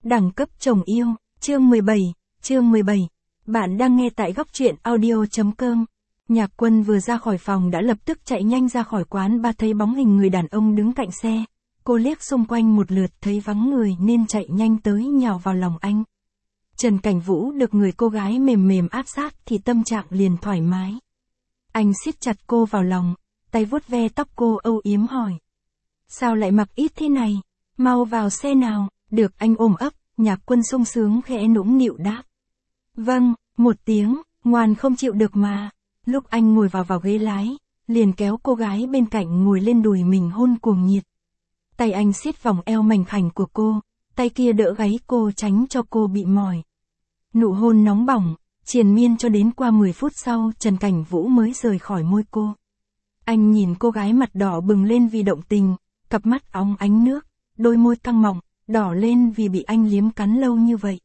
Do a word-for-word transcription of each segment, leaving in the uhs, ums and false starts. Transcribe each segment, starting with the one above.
Đẳng cấp chồng yêu, chương mười bảy, chương mười bảy. Bạn đang nghe tại góc truyện audio.com. Nhạc Quân vừa ra khỏi phòng đã lập tức chạy nhanh ra khỏi quán bar, thấy bóng hình người đàn ông đứng cạnh xe. Cô liếc xung quanh một lượt thấy vắng người nên chạy nhanh tới nhào vào lòng anh. Trần Cảnh Vũ được người cô gái mềm mềm áp sát thì tâm trạng liền thoải mái. Anh siết chặt cô vào lòng, tay vuốt ve tóc cô âu yếm hỏi. Sao lại mặc ít thế này? Mau vào xe nào. Được anh ôm ấp, Nhạc Quân sung sướng khẽ nũng nịu đáp. Vâng, một tiếng, ngoan không chịu được mà. Lúc anh ngồi vào vào ghế lái, liền kéo cô gái bên cạnh ngồi lên đùi mình hôn cuồng nhiệt. Tay anh siết vòng eo mảnh khảnh của cô, tay kia đỡ gáy cô tránh cho cô bị mỏi. Nụ hôn nóng bỏng, triền miên cho đến qua mười phút sau Trần Cảnh Vũ mới rời khỏi môi cô. Anh nhìn cô gái mặt đỏ bừng lên vì động tình, cặp mắt óng ánh nước, đôi môi căng mọng, đỏ lên vì bị anh liếm cắn lâu như vậy.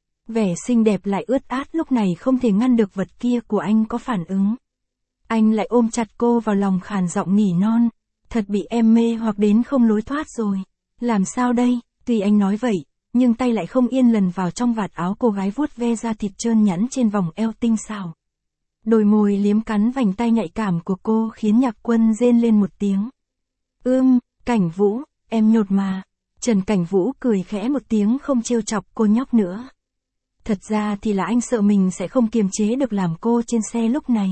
Vẻ xinh đẹp lại ướt át lúc này không thể ngăn được vật kia của anh có phản ứng. Anh lại ôm chặt cô vào lòng khàn giọng nỉ non, thật bị em mê hoặc đến không lối thoát rồi. Làm sao đây? Tuy anh nói vậy, nhưng tay lại không yên lần vào trong vạt áo cô gái vuốt ve da thịt trơn nhẵn trên vòng eo tinh xảo. Đôi môi liếm cắn vành tay nhạy cảm của cô khiến Nhạc Quân rên lên một tiếng. Ưm, Cảnh Vũ, em nhột mà. Trần Cảnh Vũ cười khẽ một tiếng không trêu chọc cô nhóc nữa. Thật ra thì là anh sợ mình sẽ không kiềm chế được làm cô trên xe lúc này.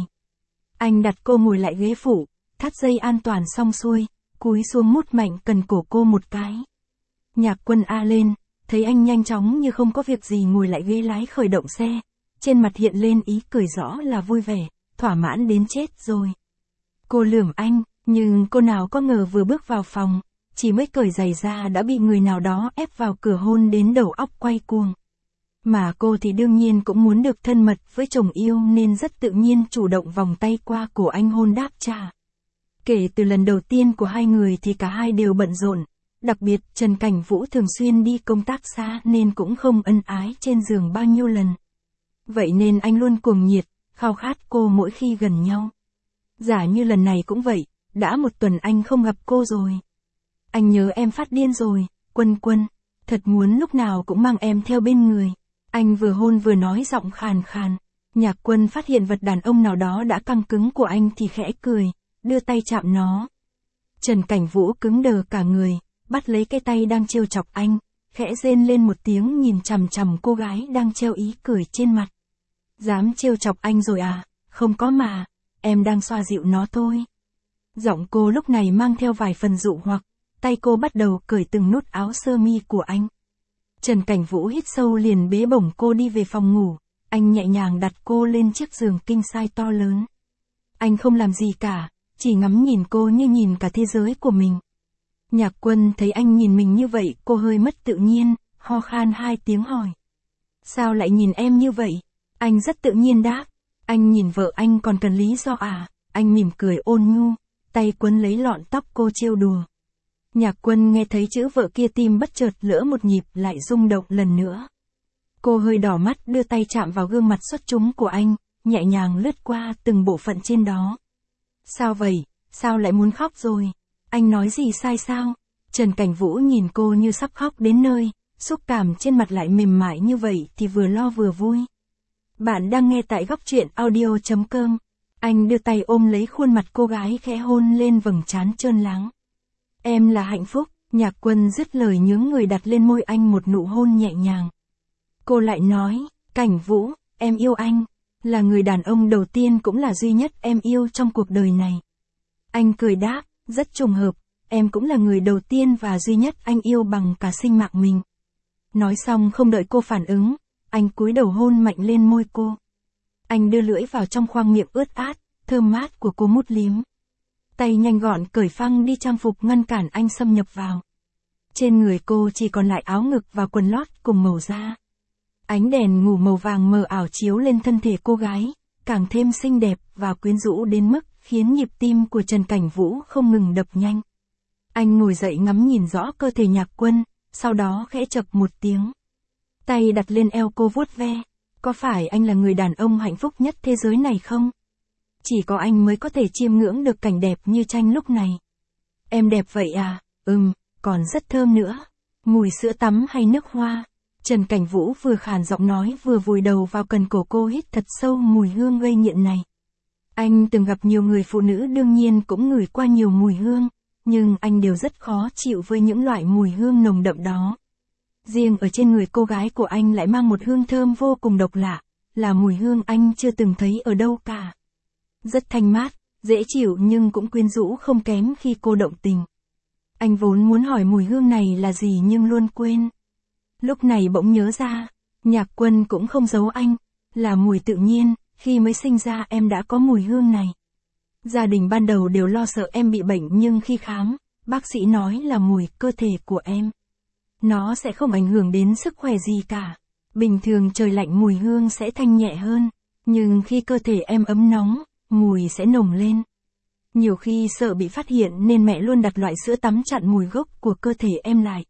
Anh đặt cô ngồi lại ghế phụ, thắt dây an toàn xong xuôi, cúi xuống mút mạnh cần cổ cô một cái. Nhạc Quân a lên, thấy anh nhanh chóng như không có việc gì ngồi lại ghế lái khởi động xe. Trên mặt hiện lên ý cười rõ là vui vẻ, thỏa mãn đến chết rồi. Cô lườm anh, nhưng cô nào có ngờ vừa bước vào phòng, chỉ mới cởi giày ra đã bị người nào đó ép vào cửa hôn đến đầu óc quay cuồng. Mà cô thì đương nhiên cũng muốn được thân mật với chồng yêu nên rất tự nhiên chủ động vòng tay qua cổ anh hôn đáp trả. Kể từ lần đầu tiên của hai người thì cả hai đều bận rộn, đặc biệt Trần Cảnh Vũ thường xuyên đi công tác xa nên cũng không ân ái trên giường bao nhiêu lần. Vậy nên anh luôn cuồng nhiệt, khao khát cô mỗi khi gần nhau. Giả như lần này cũng vậy, đã một tuần anh không gặp cô rồi. Anh nhớ em phát điên rồi, Quân Quân, thật muốn lúc nào cũng mang em theo bên người. Anh vừa hôn vừa nói giọng khàn khàn. Nhạc Quân phát hiện vật đàn ông nào đó đã căng cứng của anh thì khẽ cười, đưa tay chạm nó. Trần Cảnh Vũ cứng đờ cả người, bắt lấy cái tay đang trêu chọc anh, khẽ rên lên một tiếng nhìn chằm chằm cô gái đang treo ý cười trên mặt. Dám trêu chọc anh rồi à? Không có mà, em đang xoa dịu nó thôi. Giọng cô lúc này mang theo vài phần dụ hoặc, tay cô bắt đầu cởi từng nút áo sơ mi của anh. Trần Cảnh Vũ hít sâu liền bế bổng cô đi về phòng ngủ, anh nhẹ nhàng đặt cô lên chiếc giường king size to lớn. Anh không làm gì cả, chỉ ngắm nhìn cô như nhìn cả thế giới của mình. Nhạc Quân thấy anh nhìn mình như vậy, cô hơi mất tự nhiên, ho khan hai tiếng hỏi. Sao lại nhìn em như vậy? Anh rất tự nhiên đáp. Anh nhìn vợ anh còn cần lý do à? Anh mỉm cười ôn nhu, tay quấn lấy lọn tóc cô trêu đùa. Nhạc Quân nghe thấy chữ vợ kia tim bất chợt lỡ một nhịp lại rung động lần nữa. Cô hơi đỏ mắt đưa tay chạm vào gương mặt xuất chúng của anh, nhẹ nhàng lướt qua từng bộ phận trên đó. Sao vậy? Sao lại muốn khóc rồi? Anh nói gì sai sao? Trần Cảnh Vũ nhìn cô như sắp khóc đến nơi, xúc cảm trên mặt lại mềm mại như vậy thì vừa lo vừa vui. Bạn đang nghe tại góc truyện audio.com. Anh đưa tay ôm lấy khuôn mặt cô gái khẽ hôn lên vầng trán trơn láng. Em là hạnh phúc, Nhạc Quân dứt lời nhướng người đặt lên môi anh một nụ hôn nhẹ nhàng. Cô lại nói, Cảnh Vũ, em yêu anh, là người đàn ông đầu tiên cũng là duy nhất em yêu trong cuộc đời này. Anh cười đáp, rất trùng hợp, em cũng là người đầu tiên và duy nhất anh yêu bằng cả sinh mạng mình. Nói xong không đợi cô phản ứng, anh cúi đầu hôn mạnh lên môi cô. Anh đưa lưỡi vào trong khoang miệng ướt át, thơm mát của cô mút liếm. Tay nhanh gọn cởi phăng đi trang phục ngăn cản anh xâm nhập vào. Trên người cô chỉ còn lại áo ngực và quần lót cùng màu da. Ánh đèn ngủ màu vàng mờ ảo chiếu lên thân thể cô gái, càng thêm xinh đẹp và quyến rũ đến mức khiến nhịp tim của Trần Cảnh Vũ không ngừng đập nhanh. Anh ngồi dậy ngắm nhìn rõ cơ thể Nhạc Quân, sau đó khẽ chập một tiếng. Tay đặt lên eo cô vuốt ve. Có phải anh là người đàn ông hạnh phúc nhất thế giới này không? Chỉ có anh mới có thể chiêm ngưỡng được cảnh đẹp như tranh lúc này. Em đẹp vậy à? Ừm, còn rất thơm nữa. Mùi sữa tắm hay nước hoa. Trần Cảnh Vũ vừa khàn giọng nói vừa vùi đầu vào cần cổ cô hít thật sâu mùi hương gây nghiện này. Anh từng gặp nhiều người phụ nữ đương nhiên cũng ngửi qua nhiều mùi hương, nhưng anh đều rất khó chịu với những loại mùi hương nồng đậm đó. Riêng ở trên người cô gái của anh lại mang một hương thơm vô cùng độc lạ, là mùi hương anh chưa từng thấy ở đâu cả. Rất thanh mát, dễ chịu nhưng cũng quyến rũ không kém khi cô động tình. Anh vốn muốn hỏi mùi hương này là gì nhưng luôn quên. Lúc này bỗng nhớ ra, Nhạc Quân cũng không giấu anh, là mùi tự nhiên, khi mới sinh ra em đã có mùi hương này. Gia đình ban đầu đều lo sợ em bị bệnh nhưng khi khám, bác sĩ nói là mùi cơ thể của em. Nó sẽ không ảnh hưởng đến sức khỏe gì cả. Bình thường trời lạnh mùi hương sẽ thanh nhẹ hơn, nhưng khi cơ thể em ấm nóng, mùi sẽ nồng lên. Nhiều khi sợ bị phát hiện nên mẹ luôn đặt loại sữa tắm chặn mùi gốc của cơ thể em lại.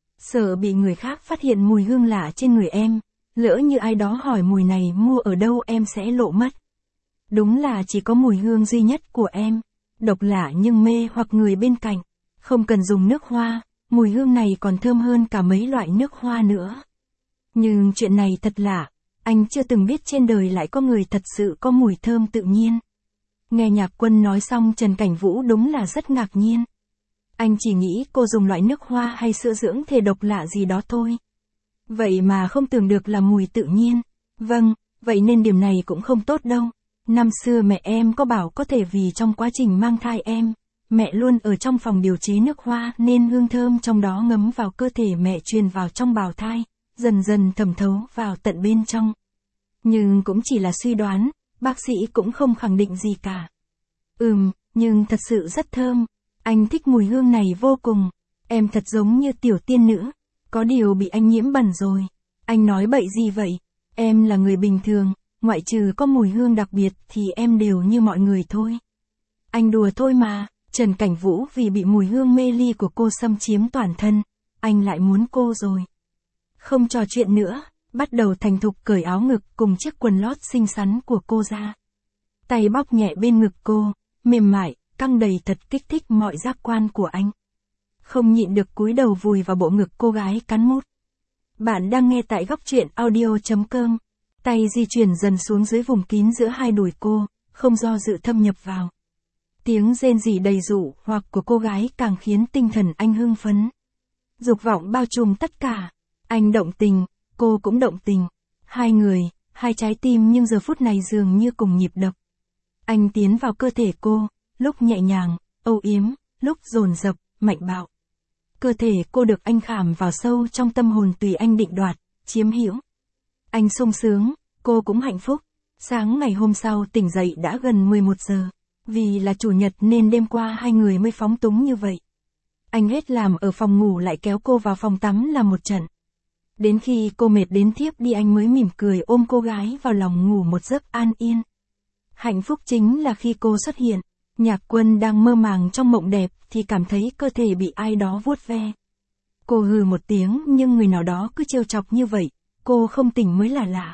Sợ bị người khác phát hiện mùi hương lạ trên người em, lỡ như ai đó hỏi mùi này mua ở đâu em sẽ lộ mất. Đúng là chỉ có mùi hương duy nhất của em, độc lạ nhưng mê hoặc người bên cạnh, không cần dùng nước hoa, mùi hương này còn thơm hơn cả mấy loại nước hoa nữa. Nhưng chuyện này thật lạ, anh chưa từng biết trên đời lại có người thật sự có mùi thơm tự nhiên. Nghe Nhạc Quân nói xong Trần Cảnh Vũ đúng là rất ngạc nhiên. Anh chỉ nghĩ cô dùng loại nước hoa hay sữa dưỡng thể độc lạ gì đó thôi. Vậy mà không tưởng được là mùi tự nhiên. Vâng, vậy nên điểm này cũng không tốt đâu. Năm xưa mẹ em có bảo có thể vì trong quá trình mang thai em, mẹ luôn ở trong phòng điều chế nước hoa nên hương thơm trong đó ngấm vào cơ thể mẹ truyền vào trong bào thai, dần dần thẩm thấu vào tận bên trong. Nhưng cũng chỉ là suy đoán, bác sĩ cũng không khẳng định gì cả. Ừm, nhưng thật sự rất thơm. Anh thích mùi hương này vô cùng. Em thật giống như tiểu tiên nữ. Có điều bị anh nhiễm bẩn rồi. Anh nói bậy gì vậy? Em là người bình thường, ngoại trừ có mùi hương đặc biệt thì em đều như mọi người thôi. Anh đùa thôi mà. Trần Cảnh Vũ vì bị mùi hương mê ly của cô xâm chiếm toàn thân, anh lại muốn cô rồi. Không trò chuyện nữa, bắt đầu thành thục cởi áo ngực cùng chiếc quần lót xinh xắn của cô ra. Tay bóp nhẹ bên ngực cô, mềm mại, căng đầy thật kích thích mọi giác quan của anh. Không nhịn được cúi đầu vùi vào bộ ngực cô gái cắn mút. Bạn đang nghe tại góc truyện audio chấm com. Tay di chuyển dần xuống dưới vùng kín giữa hai đùi cô, không do dự thâm nhập vào. Tiếng rên rỉ đầy dụ hoặc của cô gái càng khiến tinh thần anh hưng phấn. Dục vọng bao trùm tất cả. Anh động tình, cô cũng động tình. Hai người, hai trái tim nhưng giờ phút này dường như cùng nhịp đập. Anh tiến vào cơ thể cô, lúc nhẹ nhàng, âu yếm, lúc dồn dập, mạnh bạo. Cơ thể cô được anh khảm vào sâu trong tâm hồn tùy anh định đoạt, chiếm hữu. Anh sung sướng, cô cũng hạnh phúc. Sáng ngày hôm sau tỉnh dậy đã gần mười một giờ. Vì là chủ nhật nên đêm qua hai người mới phóng túng như vậy. Anh hết làm ở phòng ngủ lại kéo cô vào phòng tắm làm một trận. Đến khi cô mệt đến thiếp đi anh mới mỉm cười ôm cô gái vào lòng ngủ một giấc an yên. Hạnh phúc chính là khi cô xuất hiện, Nhạc Quân đang mơ màng trong mộng đẹp thì cảm thấy cơ thể bị ai đó vuốt ve. Cô hừ một tiếng nhưng người nào đó cứ trêu chọc như vậy, cô không tỉnh mới là lạ.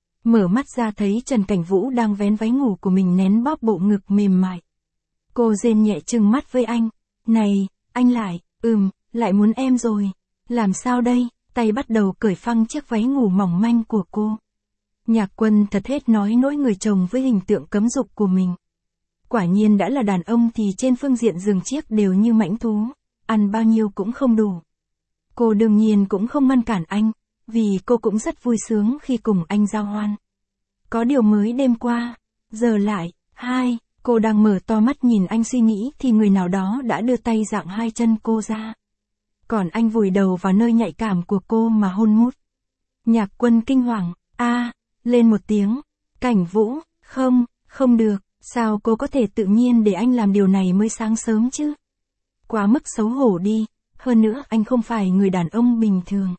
Mở mắt ra thấy Trần Cảnh Vũ đang vén váy ngủ của mình nén bóp bộ ngực mềm mại. Cô rên nhẹ trừng mắt với anh. Này, anh lại, ừm, lại muốn em rồi. Làm sao đây? Tay bắt đầu cởi phăng chiếc váy ngủ mỏng manh của cô. Nhạc Quân thật hết nói nỗi người chồng với hình tượng cấm dục của mình. Quả nhiên đã là đàn ông thì trên phương diện giường chiếc đều như mãnh thú, ăn bao nhiêu cũng không đủ. Cô đương nhiên cũng không ngăn cản anh, vì cô cũng rất vui sướng khi cùng anh giao hoan. Có điều mới đêm qua, giờ lại, hai, cô đang mở to mắt nhìn anh suy nghĩ thì người nào đó đã đưa tay dạng hai chân cô ra. Còn anh vùi đầu vào nơi nhạy cảm của cô mà hôn mút. Nhạc Quân kinh hoàng, a, lên một tiếng. Cảnh Vũ, không, không được, sao cô có thể tự nhiên để anh làm điều này mới sáng sớm chứ? Quá mức xấu hổ đi, hơn nữa anh không phải người đàn ông bình thường.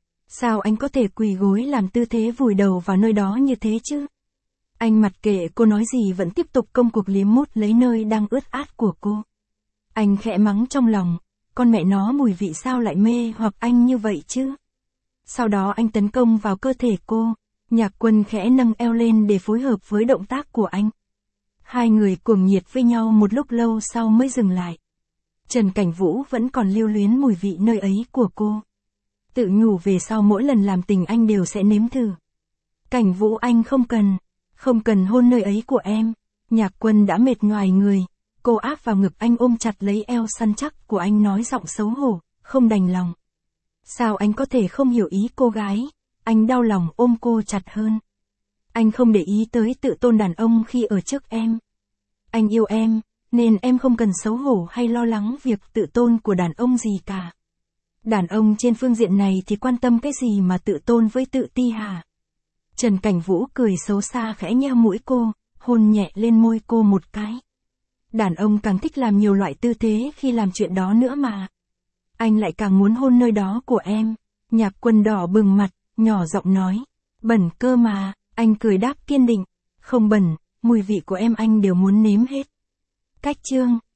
Sao anh có thể quỳ gối làm tư thế vùi đầu vào nơi đó như thế chứ? Anh mặc kệ cô nói gì vẫn tiếp tục công cuộc liếm mút lấy nơi đang ướt át của cô. Anh khẽ mắng trong lòng, con mẹ nó mùi vị sao lại mê hoặc anh như vậy chứ? Sau đó anh tấn công vào cơ thể cô, Nhạc Quân khẽ nâng eo lên để phối hợp với động tác của anh. Hai người cuồng nhiệt với nhau một lúc lâu sau mới dừng lại. Trần Cảnh Vũ vẫn còn lưu luyến mùi vị nơi ấy của cô. Tự nhủ về sau mỗi lần làm tình anh đều sẽ nếm thử. Cảnh Vũ anh không cần, không cần hôn nơi ấy của em. Nhạc Quân đã mệt nhoài người, cô áp vào ngực anh ôm chặt lấy eo săn chắc của anh nói giọng xấu hổ, không đành lòng. Sao anh có thể không hiểu ý cô gái, anh đau lòng ôm cô chặt hơn. Anh không để ý tới tự tôn đàn ông khi ở trước em. Anh yêu em, nên em không cần xấu hổ hay lo lắng việc tự tôn của đàn ông gì cả. Đàn ông trên phương diện này thì quan tâm cái gì mà tự tôn với tự ti hả? Trần Cảnh Vũ cười xấu xa khẽ nheo mũi cô, hôn nhẹ lên môi cô một cái. Đàn ông càng thích làm nhiều loại tư thế khi làm chuyện đó nữa mà. Anh lại càng muốn hôn nơi đó của em. Nhạc Quân đỏ bừng mặt, nhỏ giọng nói. Bẩn cơ mà, anh cười đáp kiên định. Không bẩn, mùi vị của em anh đều muốn nếm hết. Cách chương